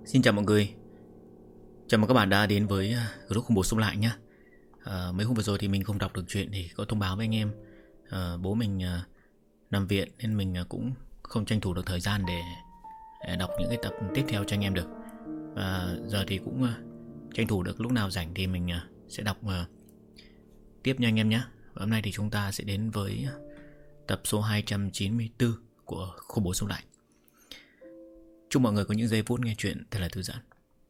Xin chào mọi người. Chào mừng các bạn đã đến với group khủng bố sống lại nhé. Mấy hôm vừa rồi thì mình không đọc được chuyện thì có thông báo với anh em. Bố mình nằm viện nên mình cũng không tranh thủ được thời gian để đọc những cái tập tiếp theo cho anh em được. Và giờ thì cũng tranh thủ được lúc nào rảnh thì mình sẽ đọc tiếp nha anh em nhé. Và hôm nay thì chúng ta sẽ đến với tập số 294 của khủng bố sống lại. Chúc mọi người có những giây phút nghe chuyện thật là thư giãn.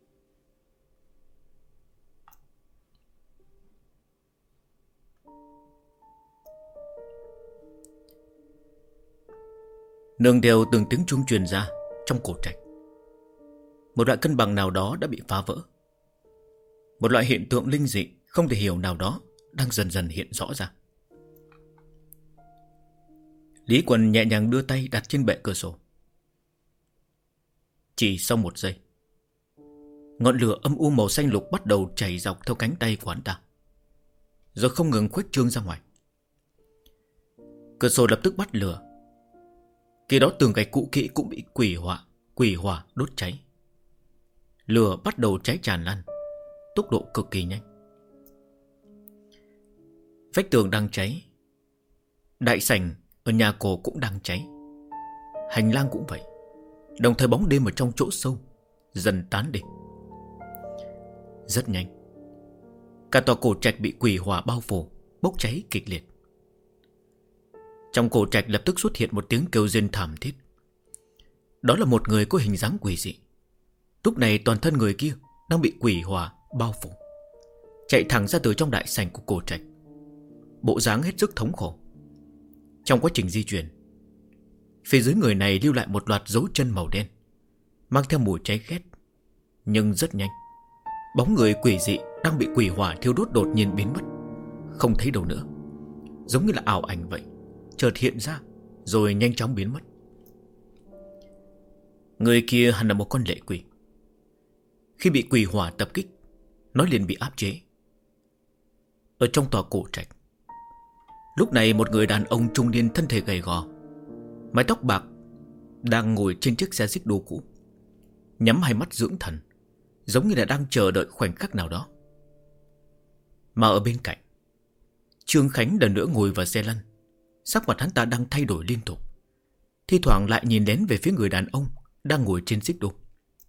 Nương theo từng tiếng chuông truyền ra trong cổ trạch, một loại cân bằng nào đó đã bị phá vỡ. Một loại hiện tượng linh dị không thể hiểu nào đó đang dần dần hiện rõ ra. Lý Quần nhẹ nhàng đưa tay đặt trên bệ cửa sổ. Chỉ sau một giây, ngọn lửa âm u màu xanh lục bắt đầu chảy dọc theo cánh tay của hắn ta, rồi không ngừng khuếch trương ra ngoài. Cửa sổ lập tức bắt lửa. Khi đó tường gạch cũ kỹ cũng bị quỷ hỏa đốt cháy. Lửa bắt đầu cháy tràn lan, tốc độ cực kỳ nhanh. Vách tường đang cháy, đại sảnh ở nhà cổ cũng đang cháy, hành lang cũng vậy. Đồng thời bóng đêm ở trong chỗ sâu dần tán đi. Rất nhanh, cả tòa cổ trạch bị quỷ hỏa bao phủ, bốc cháy kịch liệt. Trong cổ trạch lập tức xuất hiện một tiếng kêu rên thảm thiết. Đó là một người có hình dáng quỷ dị. Lúc này toàn thân người kia đang bị quỷ hỏa bao phủ, chạy thẳng ra từ trong đại sảnh của cổ trạch, bộ dáng hết sức thống khổ. Trong quá trình di chuyển, phía dưới người này lưu lại một loạt dấu chân màu đen, mang theo mùi cháy khét. Nhưng rất nhanh, bóng người quỷ dị đang bị quỷ hỏa thiêu đốt đột nhiên biến mất, không thấy đâu nữa, giống như là ảo ảnh vậy, chợt hiện ra rồi nhanh chóng biến mất. Người kia hẳn là một con lệ quỷ. Khi bị quỷ hỏa tập kích, nó liền bị áp chế. Ở trong tòa cổ trạch, lúc này một người đàn ông trung niên thân thể gầy gò, mái tóc bạc, đang ngồi trên chiếc xe xích đu cũ, nhắm hai mắt dưỡng thần, giống như là đang chờ đợi khoảnh khắc nào đó. Mà ở bên cạnh, Trương Khánh lần nữa ngồi vào xe lăn. Sắc mặt hắn ta đang thay đổi liên tục, thi thoảng lại nhìn đến về phía người đàn ông đang ngồi trên xích đu.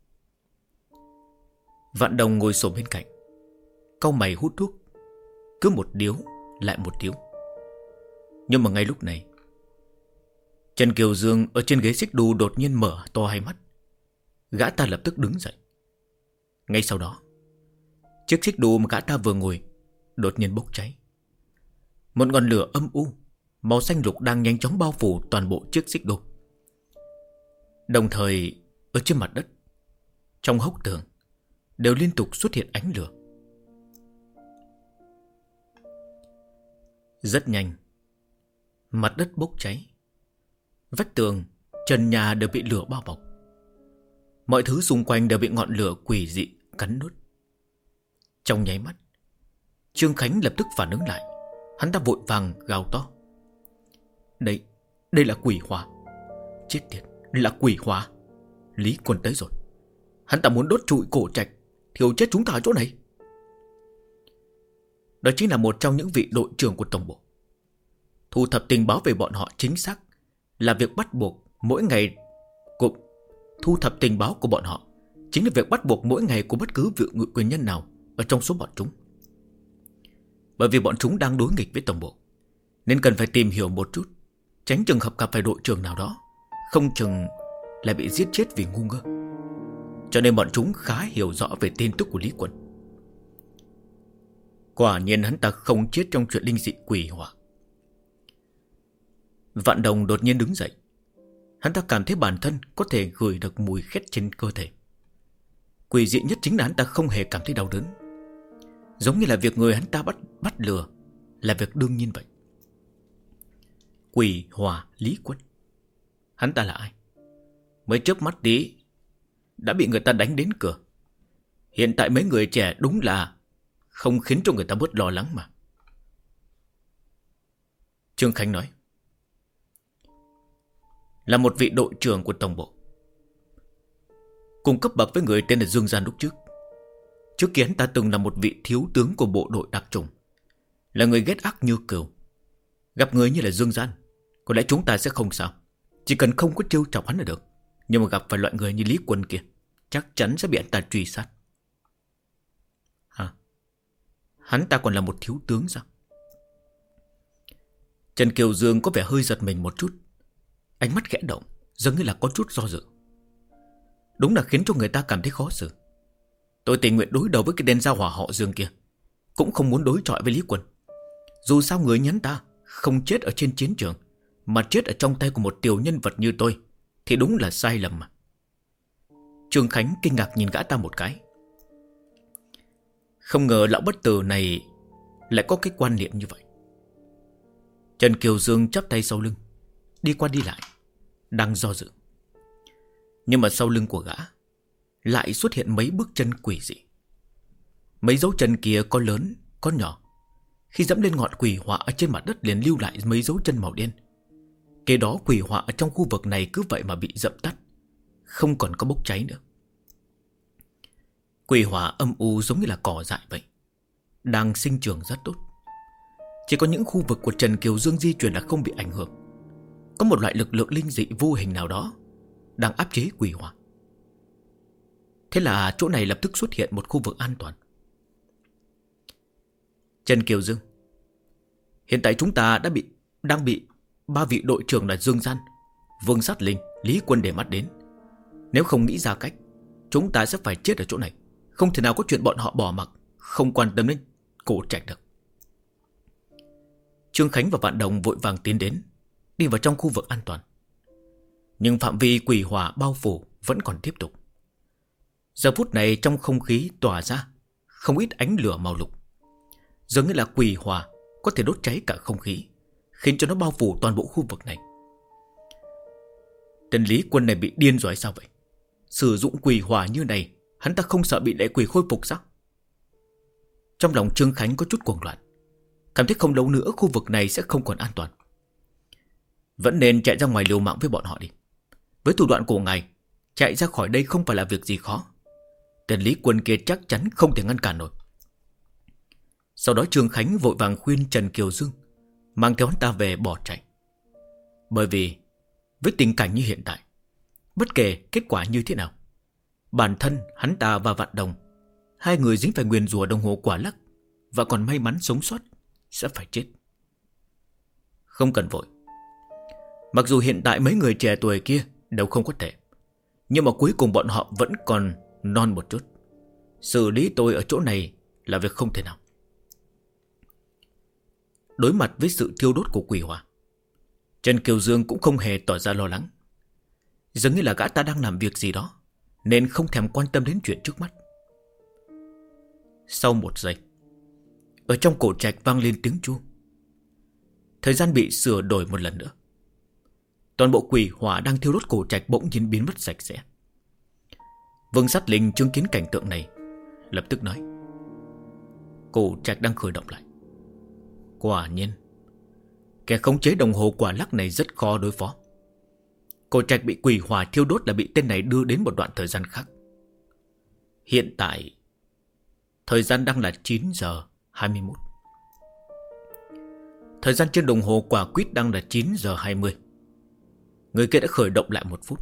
Vạn Đồng ngồi xổm bên cạnh, cau mày hút thuốc, cứ một điếu lại một điếu. Nhưng mà ngay lúc này, Trần Kiều Dương ở trên ghế xích đu đột nhiên mở to hai mắt. Gã ta lập tức đứng dậy. Ngay sau đó, chiếc xích đu mà gã ta vừa ngồi đột nhiên bốc cháy. Một ngọn lửa âm u màu xanh lục đang nhanh chóng bao phủ toàn bộ chiếc xích đu. Đồng thời, ở trên mặt đất, trong hốc tường, đều liên tục xuất hiện ánh lửa. Rất nhanh, mặt đất bốc cháy, vách tường, trần nhà đều bị lửa bao bọc. Mọi thứ xung quanh đều bị ngọn lửa quỷ dị cắn nuốt. Trong nháy mắt, Trương Khánh lập tức phản ứng lại. Hắn ta vội vàng gào to. Đây là quỷ hỏa. Chết tiệt, là quỷ hỏa. Lý Quân tới rồi. Hắn ta muốn đốt trụi cổ trạch, thiêu chết chúng ta ở chỗ này. Đó chính là một trong những vị đội trưởng của tổng bộ. Thu thập tình báo về bọn họ chính xác là việc bắt buộc mỗi ngày của... Thu thập tình báo của bọn họ chính là việc bắt buộc mỗi ngày của bất cứ vị ngự quyền nhân nào ở trong số bọn chúng. Bởi vì bọn chúng đang đối nghịch với tổng bộ, nên cần phải tìm hiểu một chút, tránh trường hợp gặp phải đội trưởng nào đó, không chừng lại bị giết chết vì ngu ngơ. Cho nên bọn chúng khá hiểu rõ về tin tức của Lý Quân. Quả nhiên hắn ta không chết trong chuyện linh dị quỷ hỏa. Vạn Đồng đột nhiên đứng dậy. Hắn ta cảm thấy bản thân có thể gửi được mùi khét trên cơ thể. Quỷ dị nhất chính là hắn ta không hề cảm thấy đau đớn, giống như là việc người hắn ta bắt lừa là việc đương nhiên vậy. Quỷ hỏa Lý Quân, hắn ta là ai? Mới chớp mắt tí đã bị người ta đánh đến cửa. Hiện tại mấy người trẻ đúng là không khiến cho người ta bớt lo lắng mà. Trương Khánh nói. Là một vị đội trưởng của tổng bộ. cùng cấp bậc với người tên là Dương Gian lúc trước. Trước kia hắn ta từng là một vị thiếu tướng của bộ đội đặc chủng, là người ghét ác như cừu. Gặp người như là Dương Gian, có lẽ chúng ta sẽ không sao, chỉ cần không có trêu chọc hắn là được. Nhưng mà gặp phải loại người như Lý Quân kia, chắc chắn sẽ bị anh ta truy sát. Hả? Hắn ta còn là một thiếu tướng sao? Trần Kiều Dương có vẻ hơi giật mình một chút, ánh mắt khẽ động, giống như là có chút do dự. Đúng là khiến cho người ta cảm thấy khó xử. Tôi tình nguyện đối đầu với cái tên gia hỏa họ Dương kia, cũng không muốn đối chọi với Lý Quân. Dù sao người nhắn ta không chết ở trên chiến trường, mà chết ở trong tay của một tiểu nhân vật như tôi, thì đúng là sai lầm mà. Trương Khánh kinh ngạc nhìn gã ta một cái. Không ngờ lão bất tử này lại có cái quan niệm như vậy. Trần Kiều Dương chắp tay sau lưng, đi qua đi lại, đang do dự. Nhưng mà sau lưng của gã lại xuất hiện mấy bước chân quỷ dị. Mấy dấu chân kia có lớn, có nhỏ. Khi dẫm lên ngọn quỷ họa ở trên mặt đất liền lưu lại mấy dấu chân màu đen. Kế đó quỷ họa ở trong khu vực này cứ vậy mà bị dập tắt, không còn có bốc cháy nữa. Quỷ hỏa âm u giống như là cỏ dại vậy, đang sinh trưởng rất tốt. Chỉ có những khu vực của Trần Kiều Dương di chuyển là không bị ảnh hưởng. Có một loại lực lượng linh dị vô hình nào đó đang áp chế quỷ hỏa. Thế là chỗ này lập tức xuất hiện một khu vực an toàn. Trần Kiều Dương, hiện tại chúng ta đang bị ba vị đội trưởng là Dương Gian, Vương Sát Linh, Lý Quân để mắt đến. Nếu không nghĩ ra cách, chúng ta sẽ phải chết ở chỗ này. Không thể nào có chuyện bọn họ bỏ mặc, không quan tâm đến Cổ Trạch được. Trương Khánh và Vạn Đồng vội vàng tiến đến, đi vào trong khu vực an toàn. Nhưng phạm vi quỷ hỏa bao phủ vẫn còn tiếp tục. Giờ phút này trong không khí tỏa ra không ít ánh lửa màu lục, giống như là quỷ hỏa có thể đốt cháy cả không khí, khiến cho nó bao phủ toàn bộ khu vực này. Tên Lý Quân này bị điên rồi hay sao vậy? Sử dụng quỷ hỏa như này, hắn ta không sợ bị lệ quỷ khôi phục sao? Trong lòng Trương Khánh có chút cuồng loạn, cảm thấy không lâu nữa khu vực này sẽ không còn an toàn. Vẫn nên chạy ra ngoài liều mạng với bọn họ đi. Với thủ đoạn của ngài, chạy ra khỏi đây không phải là việc gì khó. Tên Lý Quân kia chắc chắn không thể ngăn cản nổi. Sau đó Trương Khánh vội vàng khuyên Trần Kiều Dương mang theo hắn ta về bỏ chạy. Bởi vì với tình cảnh như hiện tại, bất kể kết quả như thế nào, bản thân hắn ta và Vạn Đồng, hai người dính phải nguyền rủa đồng hồ quả lắc và còn may mắn sống sót, sẽ phải chết. Không cần vội. Mặc dù hiện tại mấy người trẻ tuổi kia đều không có tệ, nhưng mà cuối cùng bọn họ vẫn còn non một chút. Xử lý tôi ở chỗ này là việc không thể nào. Đối mặt với sự thiêu đốt của quỷ hỏa, Trần Kiều Dương cũng không hề tỏ ra lo lắng. Giống như là gã ta đang làm việc gì đó, nên không thèm quan tâm đến chuyện trước mắt. Sau một giây, ở trong cổ trạch vang lên tiếng chuông. Thời gian bị sửa đổi một lần nữa. Toàn bộ quỷ hỏa đang thiêu đốt cổ trạch bỗng nhiên biến mất sạch sẽ. Vương Sát Linh chứng kiến cảnh tượng này, lập tức nói: cổ trạch đang khởi động lại. Quả nhiên, kẻ khống chế đồng hồ quả lắc này rất khó đối phó. Cổ trạch bị quỷ hỏa thiêu đốt là bị tên này đưa đến một đoạn thời gian khác. Hiện tại, thời gian đang là 9 giờ 21. Thời gian trên đồng hồ quả quýt đang là 9 giờ 20. Người kia đã khởi động lại 1 phút.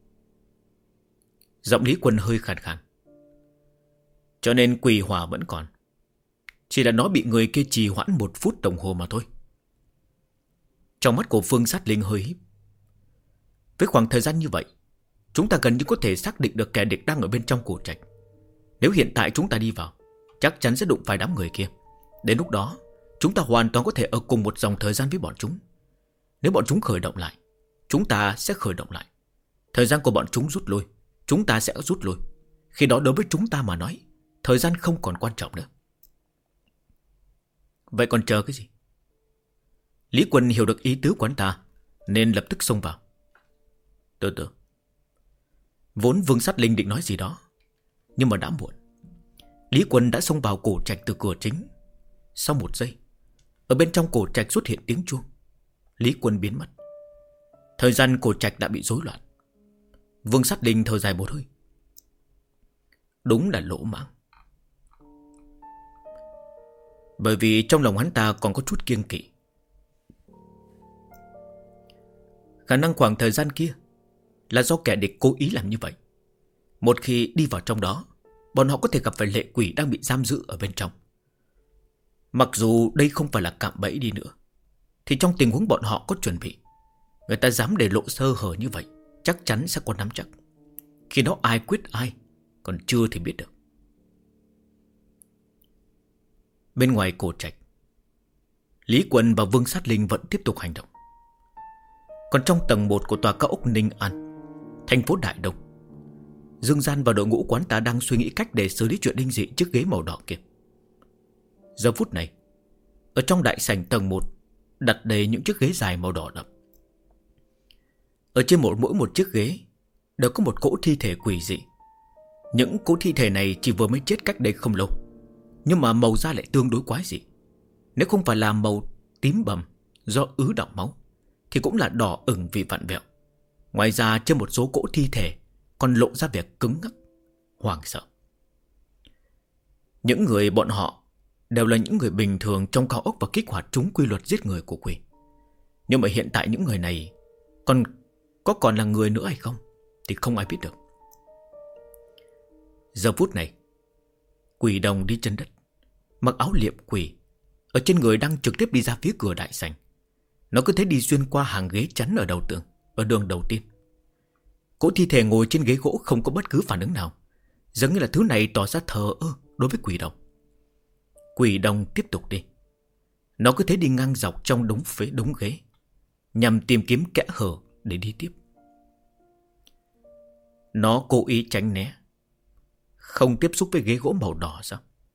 Giọng Lý Quân hơi khàn khàn. Cho nên quỷ hỏa vẫn còn, chỉ là nó bị người kia trì hoãn 1 phút đồng hồ mà thôi. Trong mắt của Phương Sát Linh hơi híp. Với khoảng thời gian như vậy, chúng ta gần như có thể xác định được kẻ địch đang ở bên trong cổ trạch. Nếu hiện tại chúng ta đi vào, chắc chắn sẽ đụng phải đám người kia. Đến lúc đó, chúng ta hoàn toàn có thể ở cùng một dòng thời gian với bọn chúng. Nếu bọn chúng khởi động lại, chúng ta sẽ khởi động lại. Thời gian của bọn chúng rút lui, chúng ta sẽ rút lui. Khi đó đối với chúng ta mà nói, thời gian không còn quan trọng nữa. Vậy còn chờ cái gì? Lý Quân hiểu được ý tứ của anh ta, nên lập tức xông vào. Từ từ. Vốn Vương Sát Linh định nói gì đó, nhưng mà đã muộn. Lý Quân đã xông vào cổ trạch từ cửa chính. Sau 1 giây, ở bên trong cổ trạch xuất hiện tiếng chuông. Lý Quân biến mất. Thời gian cổ trạch đã bị rối loạn. Vương Sát Linh thở dài một hơi. Đúng là lỗ mãng. Bởi vì trong lòng hắn ta còn có chút kiêng kỵ. Khả năng khoảng thời gian kia là do kẻ địch cố ý làm như vậy. Một khi đi vào trong đó, bọn họ có thể gặp phải lệ quỷ đang bị giam giữ ở bên trong. Mặc dù đây không phải là cạm bẫy đi nữa, thì trong tình huống bọn họ có chuẩn bị, người ta dám để lộ sơ hở như vậy, chắc chắn sẽ có nắm chắc. Khi đó ai quyết ai còn chưa thì biết được. Bên ngoài cổ trạch, Lý Quân và Vương Sát Linh vẫn tiếp tục hành động. Còn trong tầng 1 của tòa cao ốc Ninh An, thành phố Đại Đông, Dương Gian và đội ngũ quán ta đang suy nghĩ cách để xử lý chuyện linh dị chiếc ghế màu đỏ kia. Giờ phút này, ở trong đại sảnh tầng 1 đặt đầy những chiếc ghế dài màu đỏ đậm. Ở trên mỗi một chiếc ghế đều có một cỗ thi thể quỷ dị. Những cỗ thi thể này chỉ vừa mới chết cách đây không lâu, nhưng mà màu da lại tương đối quái dị. Nếu không phải là màu tím bầm do ứ đọng máu, thì cũng là đỏ ửng vì vặn vẹo. Ngoài ra trên một số cỗ thi thể còn lộ ra vẻ cứng ngắc, hoảng sợ. Những người bọn họ đều là những người bình thường trong cao ốc và kích hoạt chúng quy luật giết người của quỷ. Nhưng mà hiện tại những người này còn là người nữa hay không thì không ai biết được. Giờ phút này, Quỷ Đồng đi chân đất, mặc áo liệm quỷ, ở trên người đang trực tiếp đi ra phía cửa đại sảnh. Nó cứ thế đi xuyên qua hàng ghế chắn ở đầu tường, ở đường đầu tiên. Cỗ thi thể ngồi trên ghế gỗ không có bất cứ phản ứng nào, giống như là thứ này tỏ ra thờ ơ đối với Quỷ Đồng. Quỷ Đồng tiếp tục đi. Nó cứ thế đi ngang dọc trong đống ghế, nhằm tìm kiếm kẽ hở để đi tiếp. Nó cố ý tránh né, không tiếp xúc với ghế gỗ màu đỏ sao?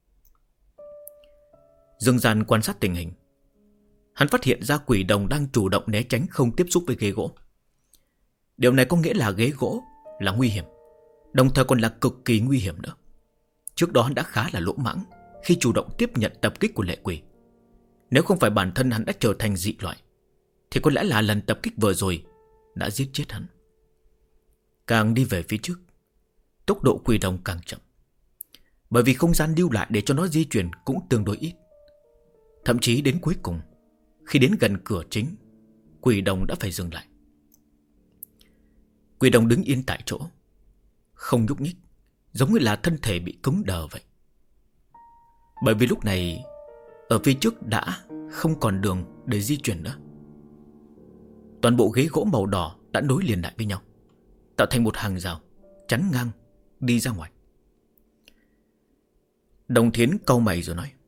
Dương Gian quan sát tình hình, hắn phát hiện ra Quỷ Đồng đang chủ động né tránh không tiếp xúc với ghế gỗ. Điều này có nghĩa là ghế gỗ là nguy hiểm, đồng thời còn là cực kỳ nguy hiểm nữa. Trước đó hắn đã khá là lỗ mãng khi chủ động tiếp nhận tập kích của lệ quỷ. Nếu không phải bản thân hắn đã trở thành dị loại, thì có lẽ là lần tập kích vừa rồi đã giết chết hắn. Càng đi về phía trước, tốc độ Quỷ Đồng càng chậm, bởi vì không gian lưu lại để cho nó di chuyển cũng tương đối ít. Thậm chí đến cuối cùng, khi đến gần cửa chính, Quỷ Đồng đã phải dừng lại. Quỷ Đồng đứng yên tại chỗ, không nhúc nhích, giống như là thân thể bị cứng đờ vậy. Bởi vì lúc này ở phía trước đã không còn đường để di chuyển nữa. Toàn bộ ghế gỗ màu đỏ đã nối liền lại với nhau, tạo thành một hàng rào chắn ngang đi ra ngoài. Đồng Thiến cau mày rồi nói: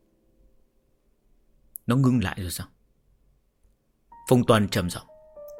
nó ngưng lại rồi sao? Phong Toàn trầm giọng: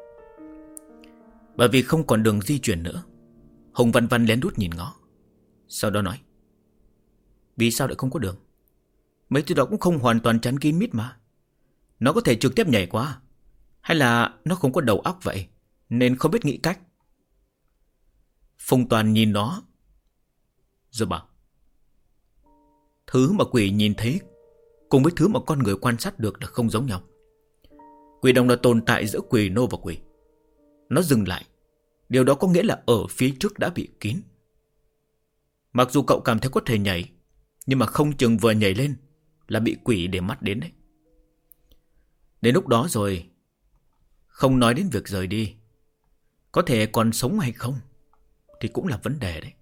bởi vì không còn đường di chuyển nữa. Hùng Văn Văn lén lút nhìn ngó, sau đó nói: vì sao lại không có đường? Mấy thứ đó cũng không hoàn toàn chắn kín mít mà. Nó có thể trực tiếp nhảy qua, hay là nó không có đầu óc vậy nên không biết nghĩ cách? Phong Toàn nhìn nó rồi bảo: thứ mà quỷ nhìn thấy cùng với thứ mà con người quan sát được là không giống nhau. Quỷ đồng là tồn tại giữa quỷ nô và quỷ. Nó dừng lại, điều đó có nghĩa là ở phía trước đã bị kín. Mặc dù cậu cảm thấy có thể nhảy, nhưng mà không chừng vừa nhảy lên là bị quỷ để mắt đến đấy. Đến lúc đó rồi, không nói đến việc rời đi, có thể còn sống hay không thì cũng là vấn đề đấy.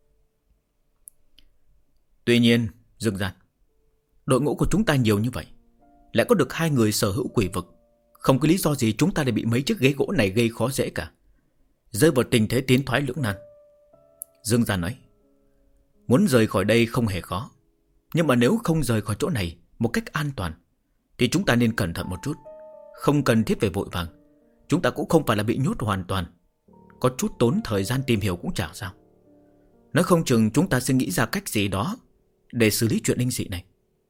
Tuy nhiên, Dương Gian, đội ngũ của chúng ta nhiều như vậy, lại có được 2 người sở hữu quỷ vực, không có lý do gì chúng ta lại bị mấy chiếc ghế gỗ này gây khó dễ cả, rơi vào tình thế tiến thoái lưỡng nan. Dương Gian nói: muốn rời khỏi đây không hề khó, nhưng mà nếu không rời khỏi chỗ này một cách an toàn thì chúng ta nên cẩn thận một chút. Không cần thiết phải vội vàng. Chúng ta cũng không phải là bị nhốt hoàn toàn, có chút tốn thời gian tìm hiểu cũng chẳng sao. Nói không chừng chúng ta sẽ nghĩ ra cách gì đó để xử lý chuyện linh dị này.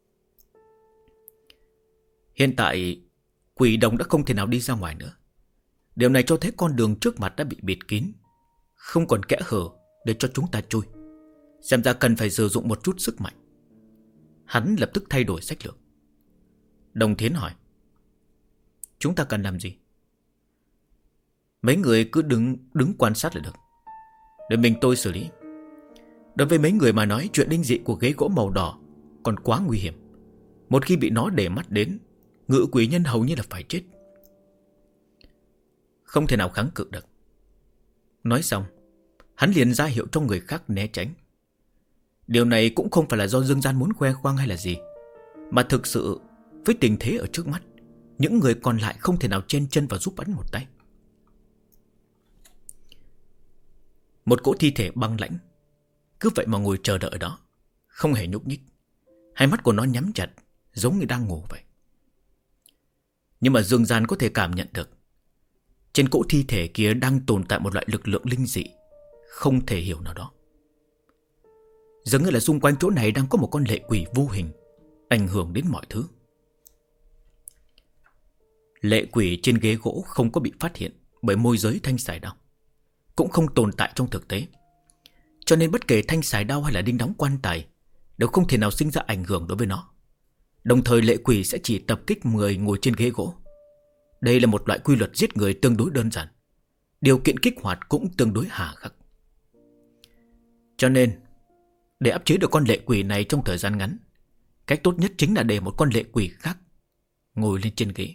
Hiện tại Quỷ Đồng đã không thể nào đi ra ngoài nữa. Điều này cho thấy con đường trước mặt đã bị bịt kín, không còn kẽ hở để cho chúng ta chui. Xem ra cần phải sử dụng một chút sức mạnh. Hắn lập tức thay đổi sách lược. Đồng Thiến hỏi: chúng ta cần làm gì? Mấy người cứ đứng quan sát là được, để mình tôi xử lý. Đối với mấy người mà nói, chuyện linh dị của ghế gỗ màu đỏ còn quá nguy hiểm. Một khi bị nó để mắt đến, ngự quỷ nhân hầu như là phải chết, không thể nào kháng cự được. Nói xong, hắn liền ra hiệu cho người khác né tránh. Điều này cũng không phải là do Dương Gian muốn khoe khoang hay là gì, mà thực sự với tình thế ở trước mắt, những người còn lại không thể nào chen chân vào giúp hắn một tay. Một cỗ thi thể băng lãnh cứ vậy mà ngồi chờ đợi đó, không hề nhúc nhích. Hai mắt của nó nhắm chặt, giống như đang ngủ vậy. Nhưng mà Dương Gian có thể cảm nhận được trên cỗ thi thể kia đang tồn tại một loại lực lượng linh dị không thể hiểu nào đó. Giống như là xung quanh chỗ này đang có một con lệ quỷ vô hình ảnh hưởng đến mọi thứ. Lệ quỷ trên ghế gỗ không có bị phát hiện bởi môi giới thanh xài đao, cũng không tồn tại trong thực tế. Cho nên bất kể thanh xài đao hay là đinh đóng quan tài đều không thể nào sinh ra ảnh hưởng đối với nó. Đồng thời lệ quỷ sẽ chỉ tập kích người ngồi trên ghế gỗ. Đây là một loại quy luật giết người tương đối đơn giản, điều kiện kích hoạt cũng tương đối hà khắc. Cho nên để áp chế được con lệ quỷ này trong thời gian ngắn, cách tốt nhất chính là để một con lệ quỷ khác ngồi lên trên ghế.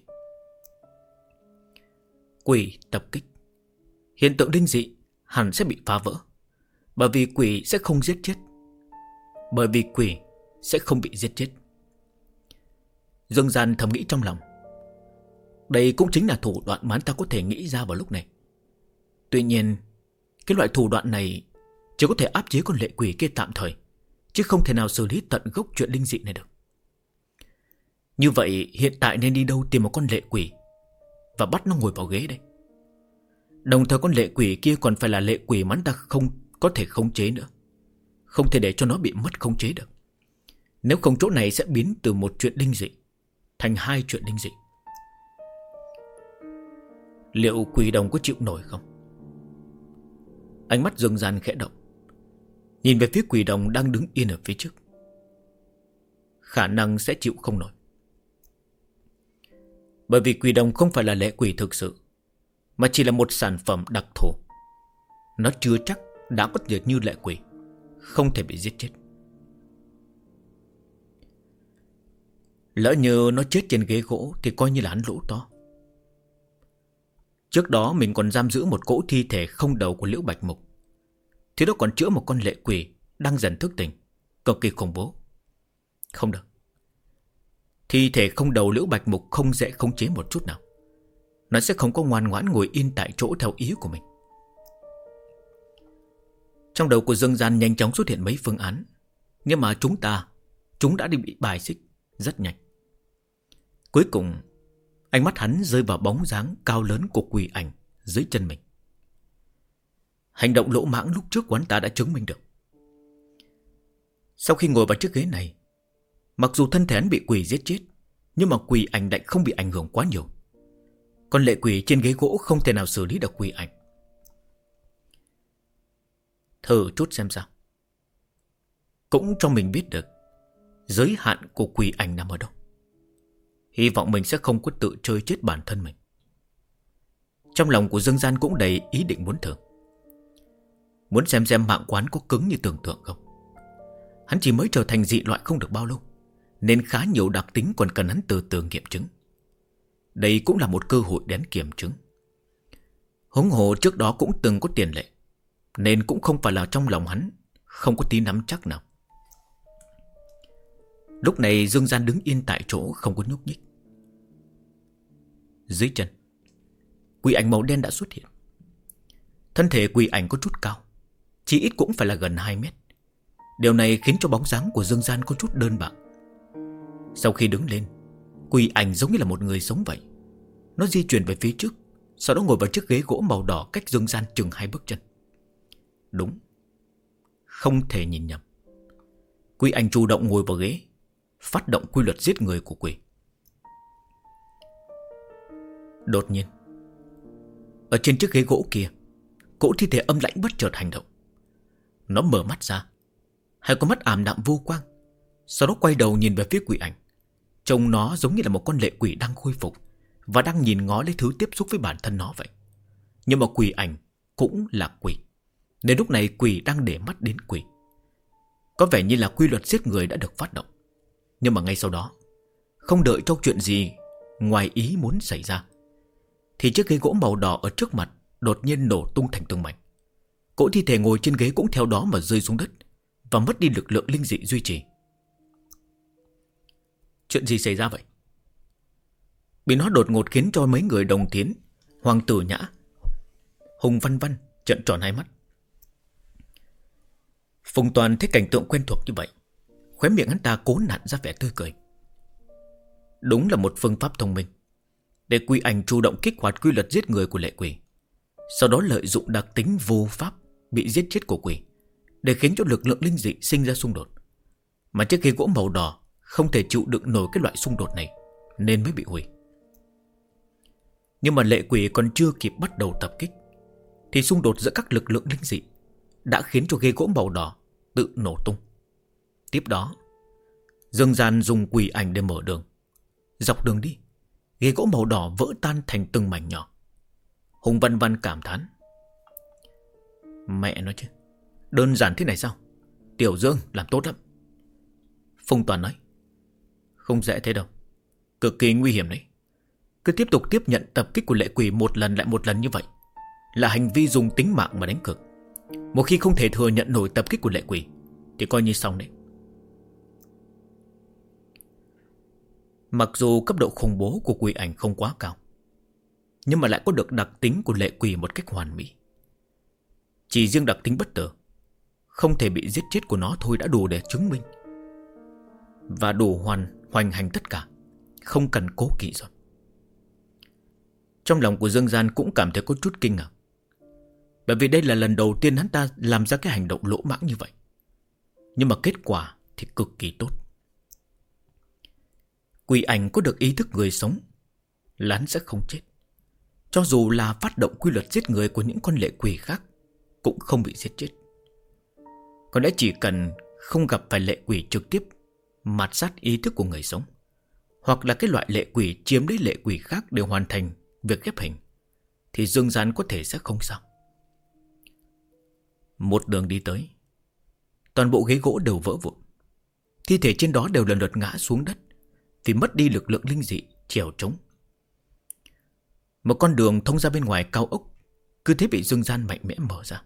Quỷ tập kích, hiện tượng linh dị hẳn sẽ bị phá vỡ, bởi vì quỷ sẽ không giết chết, bởi vì quỷ sẽ không bị giết chết. Dương Gian thầm nghĩ trong lòng, đây cũng chính là thủ đoạn mà hắn ta có thể nghĩ ra vào lúc này. Tuy nhiên, cái loại thủ đoạn này chỉ có thể áp chế con lệ quỷ kia tạm thời, chứ không thể nào xử lý tận gốc chuyện linh dị này được. Như vậy hiện tại nên đi đâu tìm một con lệ quỷ và bắt nó ngồi vào ghế đây. Đồng thời con lệ quỷ kia còn phải là lệ quỷ mà hắn ta không có thể khống chế nữa, không thể để cho nó bị mất khống chế được. Nếu không chỗ này sẽ biến từ một chuyện linh dị thành hai chuyện linh dị. Liệu quỷ đồng có chịu nổi không? Ánh mắt Dương Gian khẽ động, nhìn về phía quỷ đồng đang đứng yên ở phía trước. Khả năng sẽ chịu không nổi, bởi vì quỷ đồng không phải là lệ quỷ thực sự, mà chỉ là một sản phẩm đặc thù. Nó chưa chắc đã có thể như lệ quỷ, không thể bị giết chết. Lỡ như nó chết trên ghế gỗ thì coi như là hắn lỗ to. Trước đó mình còn giam giữ một cỗ thi thể không đầu của Liễu Bạch Mục, thì đó còn chữa một con lệ quỷ đang dần thức tỉnh, cực kỳ khủng bố. Không được, thi thể không đầu Liễu Bạch Mục không dễ khống chế một chút nào. Nó sẽ không có ngoan ngoãn ngồi yên tại chỗ theo ý của mình. Trong đầu của Dương Gian nhanh chóng xuất hiện mấy phương án, nhưng mà chúng đã bị bài xích rất nhanh. Cuối cùng ánh mắt hắn rơi vào bóng dáng cao lớn của quỷ ảnh dưới chân mình. Hành động lỗ mãng lúc trước của hắn ta đã chứng minh được. Sau khi ngồi vào chiếc ghế này, mặc dù thân thể hắn bị quỷ giết chết, nhưng mà quỷ ảnh lại không bị ảnh hưởng quá nhiều. Còn lệ quỷ trên ghế gỗ không thể nào xử lý được quỷ ảnh. Thử chút xem sao, cũng cho mình biết được giới hạn của quỷ ảnh nằm ở đâu. Hy vọng mình sẽ không có tự chơi chết bản thân mình. Trong lòng của Dương Gian cũng đầy ý định muốn thử, muốn xem mạng quán có cứng như tưởng tượng không. Hắn chỉ mới trở thành dị loại không được bao lâu, nên khá nhiều đặc tính còn cần hắn từ từ nghiệm chứng. Đây cũng là một cơ hội để hắn kiểm chứng. Huống hồ trước đó cũng từng có tiền lệ, nên cũng không phải là trong lòng hắn không có tí nắm chắc nào. Lúc này Dương Gian đứng yên tại chỗ không có nhúc nhích. Dưới chân, quỷ ảnh màu đen đã xuất hiện. Thân thể quỷ ảnh có chút cao, chỉ ít cũng phải là gần 2 mét. Điều này khiến cho bóng dáng của Dương Gian có chút đơn bạc. Sau khi đứng lên, quỷ ảnh giống như là một người sống vậy. Nó di chuyển về phía trước, sau đó ngồi vào chiếc ghế gỗ màu đỏ cách Dương Gian chừng 2 bước chân. Đúng, không thể nhìn nhầm. Quỷ ảnh chủ động ngồi vào ghế, phát động quy luật giết người của quỷ. Đột nhiên, ở trên chiếc ghế gỗ kia, cỗ thi thể âm lãnh bất chợt hành động. Nó mở mắt ra, hai con mắt ảm đạm vô quang, sau đó quay đầu nhìn về phía quỷ ảnh. Trông nó giống như là một con lệ quỷ đang khôi phục và đang nhìn ngó lấy thứ tiếp xúc với bản thân nó vậy. Nhưng mà quỷ ảnh cũng là quỷ, nên lúc này quỷ đang để mắt đến quỷ. Có vẻ như là quy luật giết người đã được phát động. Nhưng mà ngay sau đó, không đợi cho chuyện gì ngoài ý muốn xảy ra, thì chiếc ghế gỗ màu đỏ ở trước mặt đột nhiên nổ tung thành từng mảnh. Cỗ thi thể ngồi trên ghế cũng theo đó mà rơi xuống đất và mất đi lực lượng linh dị duy trì. Chuyện gì xảy ra vậy? Bị nó đột ngột khiến cho mấy người Đồng Tiến, Hoàng Tử Nhã, Hùng Văn Văn trợn tròn hai mắt. Phùng Toàn thấy cảnh tượng quen thuộc như vậy, khóe miệng hắn ta cố nặn ra vẻ tươi cười. Đúng là một phương pháp thông minh, để Quỷ Ảnh chủ động kích hoạt quy luật giết người của Lệ Quỷ, sau đó lợi dụng đặc tính vô pháp bị giết chết của quỷ để khiến cho lực lượng linh dị sinh ra xung đột. Mà chiếc ghế gỗ màu đỏ không thể chịu đựng nổi cái loại xung đột này nên mới bị hủy. Nhưng mà Lệ Quỷ còn chưa kịp bắt đầu tập kích thì xung đột giữa các lực lượng linh dị đã khiến cho ghế gỗ màu đỏ tự nổ tung. Tiếp đó, Dương Gian dùng Quỷ Ảnh để mở đường. Dọc đường đi, ghế gỗ màu đỏ vỡ tan thành từng mảnh nhỏ. Hùng Văn Văn cảm thán. Mẹ nói chứ, đơn giản thế này sao? Tiểu Dương làm tốt lắm. Phùng Toàn nói. Không dễ thế đâu, cực kỳ nguy hiểm đấy. Cứ tiếp tục tiếp nhận tập kích của Lệ Quỷ một lần lại một lần như vậy là hành vi dùng tính mạng mà đánh cược. Một khi không thể thừa nhận nổi tập kích của Lệ Quỷ thì coi như xong đấy. Mặc dù cấp độ khủng bố của Quỷ Ảnh không quá cao, nhưng mà lại có được đặc tính của Lệ Quỷ một cách hoàn mỹ. Chỉ riêng đặc tính bất tử, không thể bị giết chết của nó thôi đã đủ để chứng minh và đủ hoành hành tất cả, không cần cố kỵ rồi. Trong lòng của Dương Gian cũng cảm thấy có chút kinh ngạc, bởi vì đây là lần đầu tiên hắn ta làm ra cái hành động lỗ mãng như vậy. Nhưng mà kết quả thì cực kỳ tốt. Quỷ Ảnh có được ý thức người sống là hắn sẽ không chết. Cho dù là phát động quy luật giết người của những con lệ quỷ khác cũng không bị giết chết. Còn đã chỉ cần không gặp phải lệ quỷ trực tiếp mạt sát ý thức của người sống, hoặc là cái loại lệ quỷ chiếm lấy lệ quỷ khác để hoàn thành việc ghép hình, thì Dương Gian có thể sẽ không sao. Một đường đi tới, toàn bộ ghế gỗ đều vỡ vụn. Thi thể trên đó đều lần lượt ngã xuống đất vì mất đi lực lượng linh dị chèo trống. Một con đường thông ra bên ngoài cao ốc cứ thế bị Dương Gian mạnh mẽ mở ra.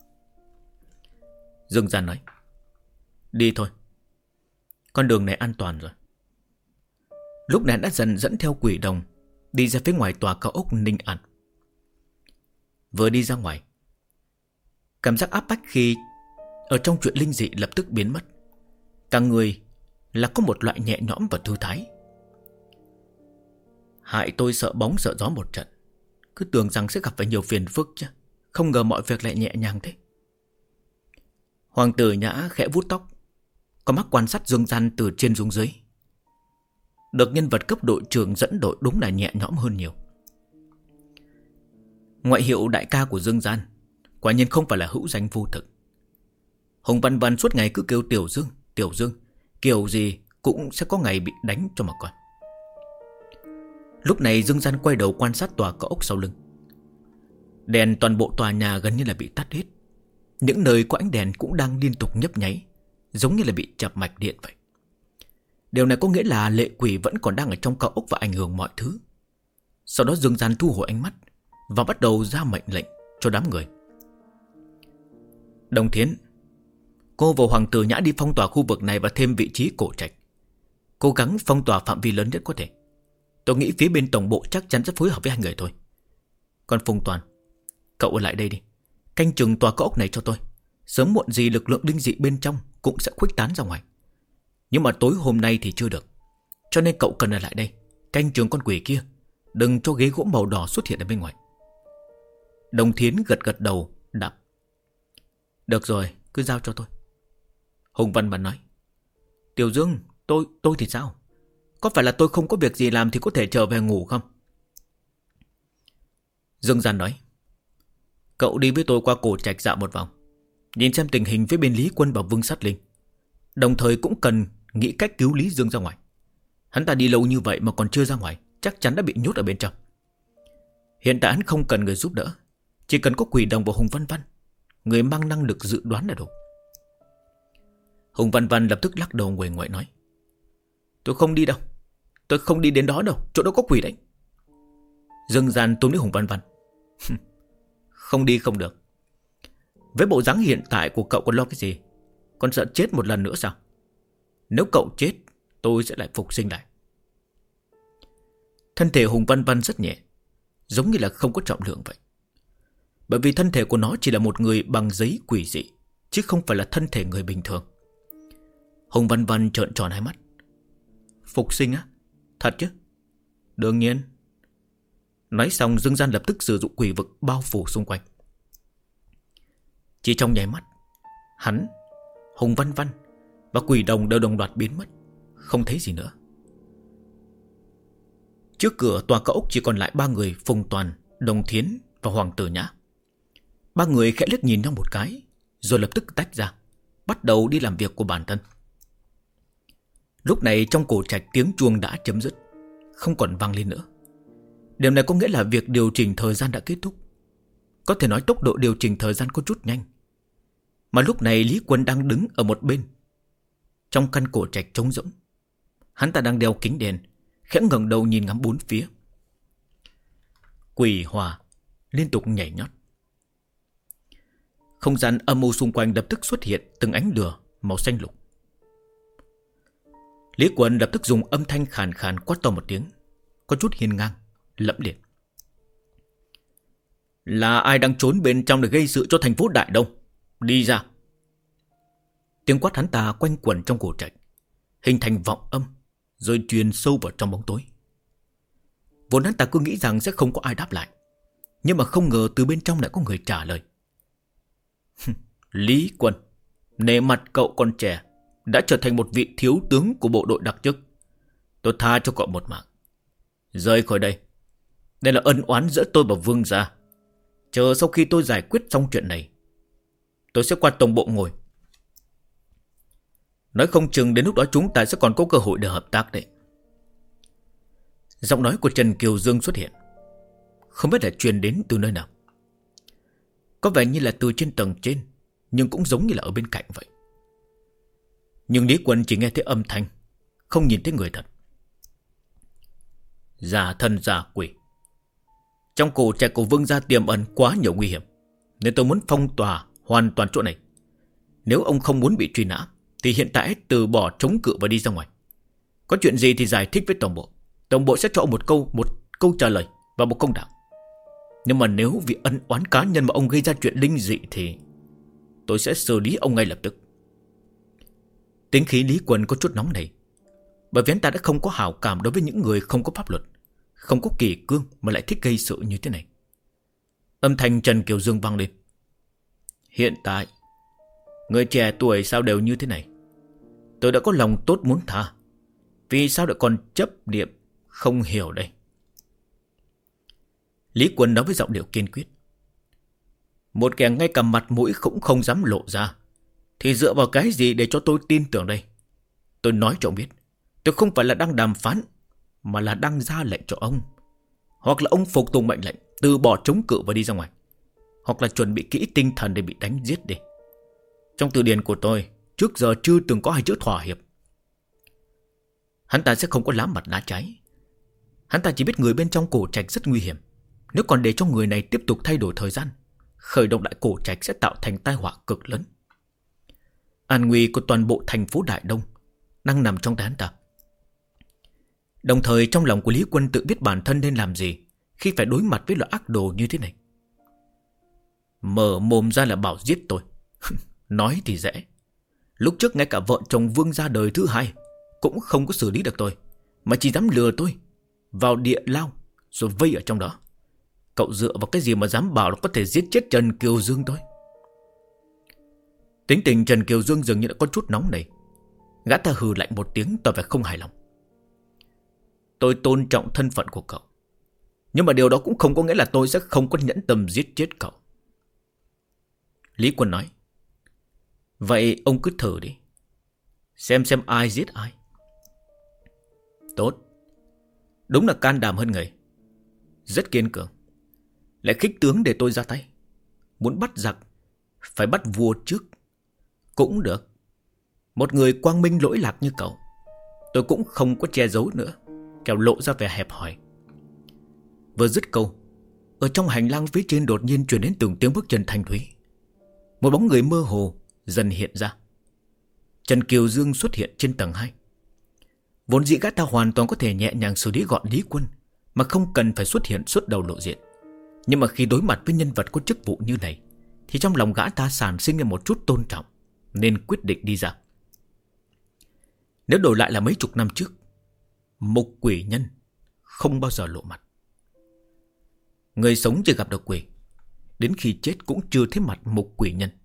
Dương Gian nói. Đi thôi, con đường này an toàn rồi. Lúc này đã dần dẫn theo Quỷ Đồng đi ra phía ngoài tòa cao ốc Ninh An. Vừa đi ra ngoài, cảm giác áp bách khi ở trong chuyện linh dị lập tức biến mất. Cả người là có một loại nhẹ nhõm và thư thái. Hại tôi sợ bóng sợ gió một trận, cứ tưởng rằng sẽ gặp phải nhiều phiền phức chứ, không ngờ mọi việc lại nhẹ nhàng thế. Hoàng Tử Nhã khẽ vuốt tóc, có mắt quan sát Dương Gian từ trên xuống dưới. Được nhân vật cấp đội trưởng dẫn đội đúng là nhẹ nhõm hơn nhiều. Ngoại hiệu đại ca của Dương Gian quả nhiên không phải là hữu danh vô thực. Hùng Văn Văn suốt ngày cứ kêu Tiểu Dương, Tiểu Dương, kiểu gì cũng sẽ có ngày bị đánh cho mà coi. Lúc này Dương Gian quay đầu quan sát tòa cao ốc sau lưng. Đèn toàn bộ tòa nhà gần như là bị tắt hết. Những nơi có ánh đèn cũng đang liên tục nhấp nháy, giống như là bị chập mạch điện vậy. Điều này có nghĩa là lệ quỷ vẫn còn đang ở trong cao ốc và ảnh hưởng mọi thứ. Sau đó Dương Gian thu hồi ánh mắt và bắt đầu ra mệnh lệnh cho đám người. Đồng Thiến, cô và Hoàng Tử Nhã đi phong tỏa khu vực này và thêm vị trí cổ trạch. Cố gắng phong tỏa phạm vi lớn nhất có thể. Tôi nghĩ phía bên tổng bộ chắc chắn sẽ phối hợp với hai người thôi. Còn Phùng Toàn, cậu ở lại đây đi, canh chừng tòa cao ốc này cho tôi. Sớm muộn gì lực lượng linh dị bên trong cũng sẽ khuếch tán ra ngoài. Nhưng mà tối hôm nay thì chưa được, cho nên cậu cần ở lại đây, canh chừng con quỷ kia, đừng cho ghế gỗ màu đỏ xuất hiện ở bên ngoài. Đồng Thiến gật gật đầu đáp. Được rồi, cứ giao cho tôi. Hùng Văn Văn nói. Tiểu Dương, tôi thì sao? Có phải là tôi không có việc gì làm thì có thể trở về ngủ không? Dương Gian nói. Cậu đi với tôi qua cổ trạch dạo một vòng, nhìn xem tình hình với bên Lý Quân và Vương Sát Linh. Đồng thời cũng cần nghĩ cách cứu Lý Dương ra ngoài. Hắn ta đi lâu như vậy mà còn chưa ra ngoài, chắc chắn đã bị nhốt ở bên trong. Hiện tại hắn không cần người giúp đỡ, chỉ cần có Quỷ Đồng và Hùng Văn Văn, người mang năng lực dự đoán là đủ. Hùng Văn Văn lập tức lắc đầu nguội nguội nói: Tôi không đi đâu. Tôi không đi đến đó đâu. Chỗ đó có quỷ đấy. Dương Gian túm lấy Hùng Văn Văn: Không đi không được. Với bộ dáng hiện tại của cậu còn lo cái gì? Còn sợ chết một lần nữa sao? Nếu cậu chết, tôi sẽ lại phục sinh lại. Thân thể Hùng Văn Văn rất nhẹ, giống như là không có trọng lượng vậy. Bởi vì thân thể của nó chỉ là một người bằng giấy quỷ dị, chứ không phải là thân thể người bình thường. Hùng Văn Văn trợn tròn hai mắt: Phục sinh á? Thật chứ? Đương nhiên. Nói xong, Dương Gian lập tức sử dụng quỷ vực bao phủ xung quanh. Chỉ trong nháy mắt, hắn, Hùng Văn Văn và quỷ đồng đều đồng loạt biến mất, không thấy gì nữa. Trước cửa tòa cao ốc chỉ còn lại ba người: Phùng Toàn, Đồng Thiến và Hoàng Tử Nhã. Ba người khẽ liếc nhìn nhau một cái, rồi lập tức tách ra, bắt đầu đi làm việc của bản thân. Lúc này trong cổ trạch tiếng chuông đã chấm dứt, không còn vang lên nữa. Điều này có nghĩa là việc điều chỉnh thời gian đã kết thúc. Có thể nói tốc độ điều chỉnh thời gian có chút nhanh. Mà lúc này Lý Quân đang đứng ở một bên, trong căn cổ trạch trống rỗng. Hắn ta đang đeo kính đèn, khẽ ngẩng đầu nhìn ngắm bốn phía. Quỷ hỏa liên tục nhảy nhót. Không gian âm u xung quanh lập tức xuất hiện từng ánh lửa màu xanh lục. Lý Quân lập tức dùng âm thanh khàn khàn quát to một tiếng, có chút hiên ngang, lẫm liệt: Là ai đang trốn bên trong để gây sự cho thành phố Đại Đông? Đi ra! Tiếng quát hắn ta quanh quẩn trong cổ trạch, hình thành vọng âm, rồi truyền sâu vào trong bóng tối. Vốn hắn ta cứ nghĩ rằng sẽ không có ai đáp lại, nhưng mà không ngờ từ bên trong lại có người trả lời: Lý Quân, nể mặt cậu còn trẻ, đã trở thành một vị thiếu tướng của bộ đội đặc chức, tôi tha cho cậu một mạng. Rời khỏi đây. Đây là ân oán giữa tôi và Vương gia. Chờ sau khi tôi giải quyết xong chuyện này, tôi sẽ qua tổng bộ ngồi. Nói không chừng đến lúc đó chúng ta sẽ còn có cơ hội để hợp tác đấy. Giọng nói của Trần Kiều Dương xuất hiện, không biết là truyền đến từ nơi nào. Có vẻ như là từ trên tầng trên, nhưng cũng giống như là ở bên cạnh vậy. Nhưng Lý Quân chỉ nghe thấy âm thanh, không nhìn thấy người thật. Giả thân giả quỷ. Trong cổ trạch của Vương gia tiềm ẩn quá nhiều nguy hiểm, nên tôi muốn phong tỏa hoàn toàn chỗ này. Nếu ông không muốn bị truy nã, thì hiện tại từ bỏ chống cự và đi ra ngoài. Có chuyện gì thì giải thích với tổng bộ. Tổng bộ sẽ cho ông một câu trả lời và một công đạo. Nhưng mà nếu vì ân oán cá nhân mà ông gây ra chuyện linh dị thì tôi sẽ xử lý ông ngay lập tức. Tính khí Lý Quân có chút nóng này, bởi vì anh ta đã không có hảo cảm đối với những người không có pháp luật, không có kỷ cương mà lại thích gây sự như thế này. Âm thanh Trần Kiều Dương vang lên: Hiện tại người trẻ tuổi sao đều như thế này? Tôi đã có lòng tốt muốn tha, vì sao lại còn chấp niệm không hiểu đây? Lý Quân nói với giọng điệu kiên quyết: Một kẻ ngay cả mặt mũi cũng không dám lộ ra, thì dựa vào cái gì để cho tôi tin tưởng đây? Tôi nói cho ông biết, tôi không phải là đang đàm phán, mà là đang ra lệnh cho ông. Hoặc là ông phục tùng mệnh lệnh, từ bỏ chống cự và đi ra ngoài, hoặc là chuẩn bị kỹ tinh thần để bị đánh giết đi. Trong từ điển của tôi, trước giờ chưa từng có hai chữ thỏa hiệp. Hắn ta sẽ không có lá mặt lá trái. Hắn ta chỉ biết người bên trong cổ trạch rất nguy hiểm. Nếu còn để cho người này tiếp tục thay đổi thời gian, khởi động lại cổ trạch sẽ tạo thành tai họa cực lớn. An nguy của toàn bộ thành phố Đại Đông đang nằm trong tay hắn ta. Đồng thời trong lòng của Lý Quân tự biết bản thân nên làm gì khi phải đối mặt với loại ác đồ như thế này. Mở mồm ra là bảo giết tôi. Nói thì dễ. Lúc trước ngay cả vợ chồng Vương gia đời thứ hai cũng không có xử lý được tôi, mà chỉ dám lừa tôi vào địa lao rồi vây ở trong đó. Cậu dựa vào cái gì mà dám bảo là có thể giết chết Trần Kiều Dương tôi? Tính tình Trần Kiều Dương dường như đã có chút nóng này. Gã ta hừ lạnh một tiếng tỏ vẻ không hài lòng. Tôi tôn trọng thân phận của cậu, nhưng mà điều đó cũng không có nghĩa là tôi sẽ không có nhẫn tâm giết chết cậu. Lý Quân nói: Vậy ông cứ thử đi, xem ai giết ai. Tốt. Đúng là can đảm hơn người, rất kiên cường. Lại khích tướng để tôi ra tay. Muốn bắt giặc phải bắt vua trước. Cũng được. Một người quang minh lỗi lạc như cậu, tôi cũng không có che giấu nữa, kẻo lộ ra vẻ hẹp hòi. Vừa dứt câu, ở trong hành lang phía trên đột nhiên truyền đến từng tiếng bước chân thanh thúy. Một bóng người mơ hồ dần hiện ra. Trần Kiều Dương xuất hiện trên tầng 2. Vốn dĩ gã ta hoàn toàn có thể nhẹ nhàng xử lý gọn Lý Quân, mà không cần phải xuất hiện suốt đầu lộ diện. Nhưng mà khi đối mặt với nhân vật có chức vụ như này, thì trong lòng gã ta sản sinh ra một chút tôn trọng, nên quyết định đi ra. Nếu đổi lại là mấy chục năm trước, Mục Quỷ Nhân không bao giờ lộ mặt. Người sống chưa gặp được quỷ, đến khi chết cũng chưa thấy mặt Mục Quỷ Nhân.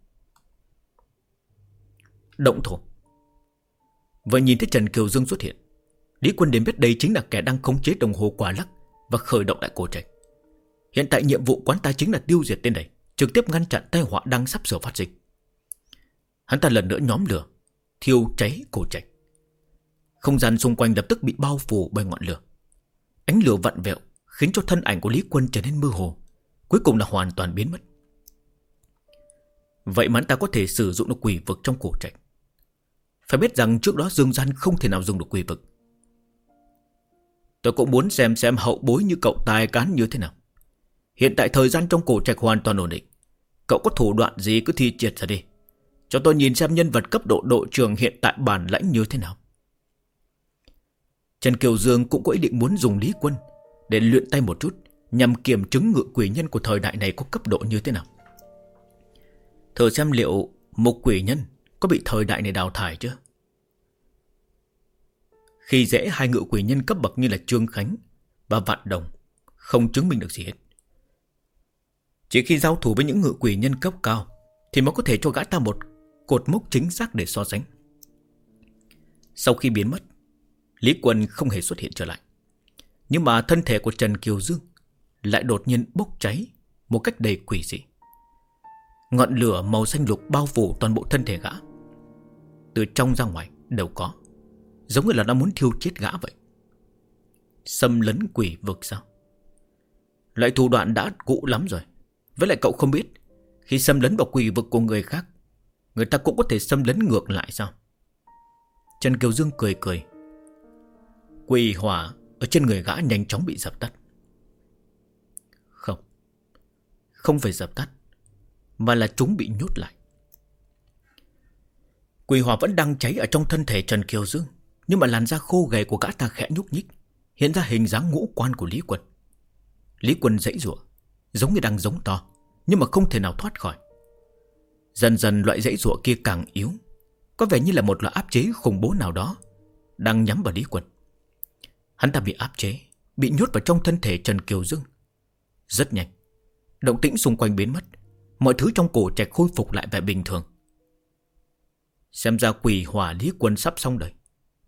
Động thổ. Vừa nhìn thấy Trần Kiều Dương xuất hiện, Lý Quân đến biết đây chính là kẻ đang khống chế đồng hồ quả lắc và khởi động lại cổ trạch. Hiện tại nhiệm vụ quán ta chính là tiêu diệt tên này, trực tiếp ngăn chặn tai họa đang sắp sửa phát sinh. Hắn ta lần nữa nhóm lửa, thiêu cháy cổ trạch. Không gian xung quanh lập tức bị bao phủ bởi ngọn lửa. Ánh lửa vặn vẹo khiến cho thân ảnh của Lý Quân trở nên mơ hồ, cuối cùng là hoàn toàn biến mất. Vậy mà hắn ta có thể sử dụng được quỷ vực trong cổ trạch. Phải biết rằng trước đó dương gian không thể nào dùng được quỷ vực. Tôi cũng muốn xem hậu bối như cậu tài cán như thế nào. Hiện tại thời gian trong cổ trạch hoàn toàn ổn định. Cậu có thủ đoạn gì cứ thi triệt ra đi, cho tôi nhìn xem nhân vật cấp độ đội trưởng hiện tại bản lãnh như thế nào. Trần Kiều Dương cũng có ý định muốn dùng Lý Quân để luyện tay một chút, nhằm kiểm chứng ngự quỷ nhân của thời đại này có cấp độ như thế nào. Thử xem liệu Mục Quỷ Nhân có bị thời đại này đào thải chưa. Khi dễ hai ngự quỷ nhân cấp bậc như là Trương Khánh và Vạn Đồng không chứng minh được gì hết. Chỉ khi giao thủ với những ngự quỷ nhân cấp cao thì mới có thể cho gã ta một cột mốc chính xác để so sánh. Sau khi biến mất, Lý Quân không hề xuất hiện trở lại. Nhưng mà thân thể của Trần Kiều Dương lại đột nhiên bốc cháy một cách đầy quỷ dị. Ngọn lửa màu xanh lục bao phủ toàn bộ thân thể gã. Từ trong ra ngoài đều có, giống như là nó muốn thiêu chết gã vậy. Xâm lấn quỷ vực sao? Loại thủ đoạn đã cũ lắm rồi. Với lại cậu không biết, khi xâm lấn vào quỷ vực của người khác, người ta cũng có thể xâm lấn ngược lại sao? Trần Kiều Dương cười cười. Quỷ hỏa ở trên người gã nhanh chóng bị dập tắt. Không phải dập tắt, mà là chúng bị nhốt lại. Quỷ hỏa vẫn đang cháy ở trong thân thể Trần Kiều Dương, nhưng mà làn da khô gầy của gã ta khẽ nhúc nhích, hiện ra hình dáng ngũ quan của Lý Quân. Lý Quân giãy giụa, giống như đang giống to, nhưng mà không thể nào thoát khỏi. Dần dần loại giãy giụa kia càng yếu, có vẻ như là một loại áp chế khủng bố nào đó đang nhắm vào Lý Quân. Hắn ta bị áp chế, bị nhốt vào trong thân thể Trần Kiều Dương. Rất nhanh, động tĩnh xung quanh biến mất, mọi thứ trong cổ trạch khôi phục lại vẻ bình thường. Xem ra quỷ hỏa Lý Quân sắp xong đời.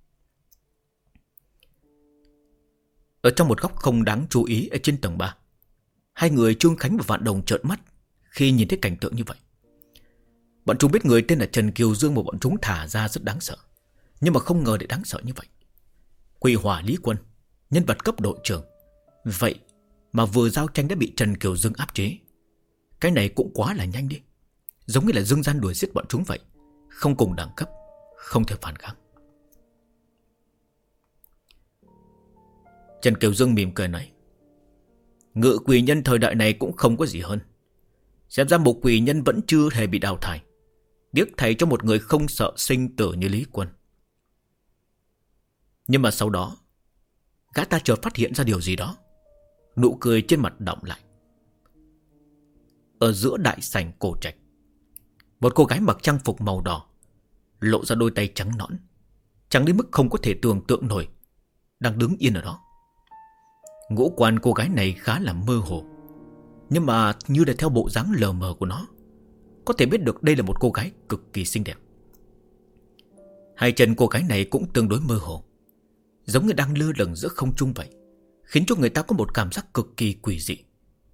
Ở trong một góc không đáng chú ý ở trên tầng 3, hai người Trương Khánh và Vạn Đồng trợn mắt khi nhìn thấy cảnh tượng như vậy. Bọn chúng biết người tên là Trần Kiều Dương mà bọn chúng thả ra rất đáng sợ, nhưng mà không ngờ lại đáng sợ như vậy. Quỷ hỏa Lý Quân, nhân vật cấp đội trưởng, vậy mà vừa giao tranh đã bị Trần Kiều Dương áp chế. Cái này cũng quá là nhanh đi, giống như là dương gian đuổi giết bọn chúng vậy, không cùng đẳng cấp, không thể phản kháng. Trần Kiều Dương mỉm cười nói, ngự quỷ nhân thời đại này cũng không có gì hơn. Xem ra Mục Quỷ Nhân vẫn chưa hề bị đào thải, tiếc thầy cho một người không sợ sinh tử như Lý Quân. Nhưng mà sau đó, gã ta chợt phát hiện ra điều gì đó. Nụ cười trên mặt đọng lại. Ở giữa đại sảnh cổ trạch, một cô gái mặc trang phục màu đỏ, lộ ra đôi tay trắng nõn, trắng đến mức không có thể tưởng tượng nổi, đang đứng yên ở đó. Ngũ quan cô gái này khá là mơ hồ, nhưng mà như là theo bộ dáng lờ mờ của nó, có thể biết được đây là một cô gái cực kỳ xinh đẹp. Hai chân cô gái này cũng tương đối mơ hồ, giống như đang lơ lửng giữa không trung vậy, khiến cho người ta có một cảm giác cực kỳ quỷ dị.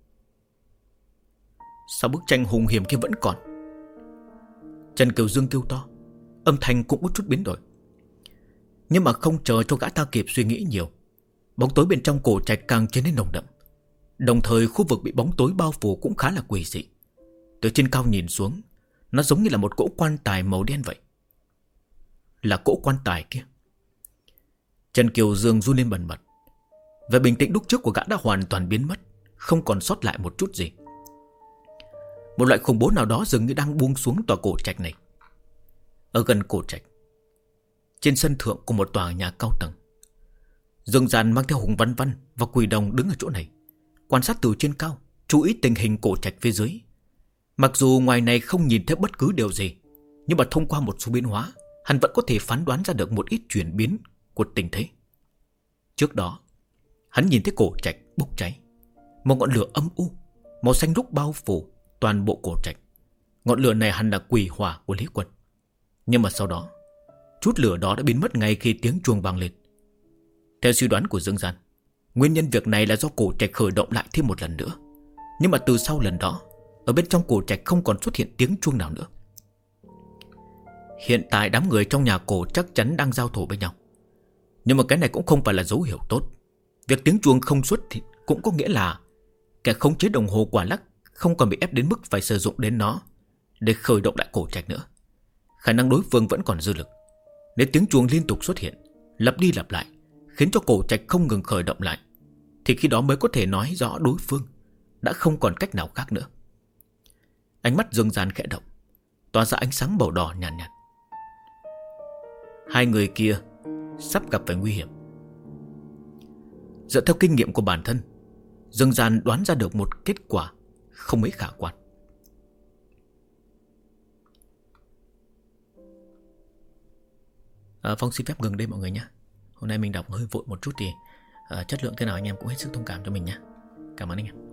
Sao bức tranh hùng hiểm kia vẫn còn? Trần Kiều Dương kêu to, âm thanh cũng có chút biến đổi. Nhưng mà không chờ cho gã ta kịp suy nghĩ nhiều, bóng tối bên trong cổ trạch càng trở nên nồng đậm. Đồng thời khu vực bị bóng tối bao phủ cũng khá là quỷ dị. Từ trên cao nhìn xuống, nó giống như là một cỗ quan tài màu đen vậy. là cỗ quan tài kia. Trần Kiều Dương run lên bần bật. Vẻ bình tĩnh lúc trước của gã đã hoàn toàn biến mất, không còn sót lại một chút gì. Một loại khủng bố nào đó dường như đang buông xuống tòa cổ trạch này. Ở gần cổ trạch, trên sân thượng của một tòa nhà cao tầng, Dương Gian mang theo Hùng Văn Văn và Quỷ Đồng đứng ở chỗ này, quan sát từ trên cao, chú ý tình hình cổ trạch phía dưới. Mặc dù ngoài này không nhìn thấy bất cứ điều gì, nhưng mà thông qua một số biến hóa, hắn vẫn có thể phán đoán ra được một ít chuyển biến của tình thế. Trước đó, hắn nhìn thấy cổ trạch bốc cháy, một ngọn lửa âm u màu xanh rúc bao phủ toàn bộ cổ trạch. Ngọn lửa này hẳn là quỷ hỏa của Lý Quân. Nhưng mà sau đó, chút lửa đó đã biến mất ngay khi tiếng chuông vang lên. Theo suy đoán của Dương Gian, nguyên nhân việc này là do cổ trạch khởi động lại thêm một lần nữa. Nhưng mà từ sau lần đó, ở bên trong cổ trạch không còn xuất hiện tiếng chuông nào nữa. Hiện tại đám người trong nhà cổ chắc chắn đang giao thủ với nhau. Nhưng mà cái này cũng không phải là dấu hiệu tốt. Việc tiếng chuông không xuất thì cũng có nghĩa là kẻ khống chế đồng hồ quả lắc không còn bị ép đến mức phải sử dụng đến nó để khởi động lại cổ trạch nữa. Khả năng đối phương vẫn còn dư lực. Nếu tiếng chuông liên tục xuất hiện, lặp đi lặp lại, khiến cho cổ trạch không ngừng khởi động lại, thì khi đó mới có thể nói rõ đối phương đã không còn cách nào khác nữa. Ánh mắt Dương Gian khẽ động, tỏa ra ánh sáng màu đỏ nhàn nhạt. Hai người kia sắp gặp phải nguy hiểm. Dựa theo kinh nghiệm của bản thân, Dương Gian đoán ra được một kết quả không mấy khả quan. Phong xin phép ngừng đây mọi người nhé. Hôm nay mình đọc hơi vội một chút thì chất lượng thế nào anh em cũng hết sức thông cảm cho mình nhé. Cảm ơn anh em.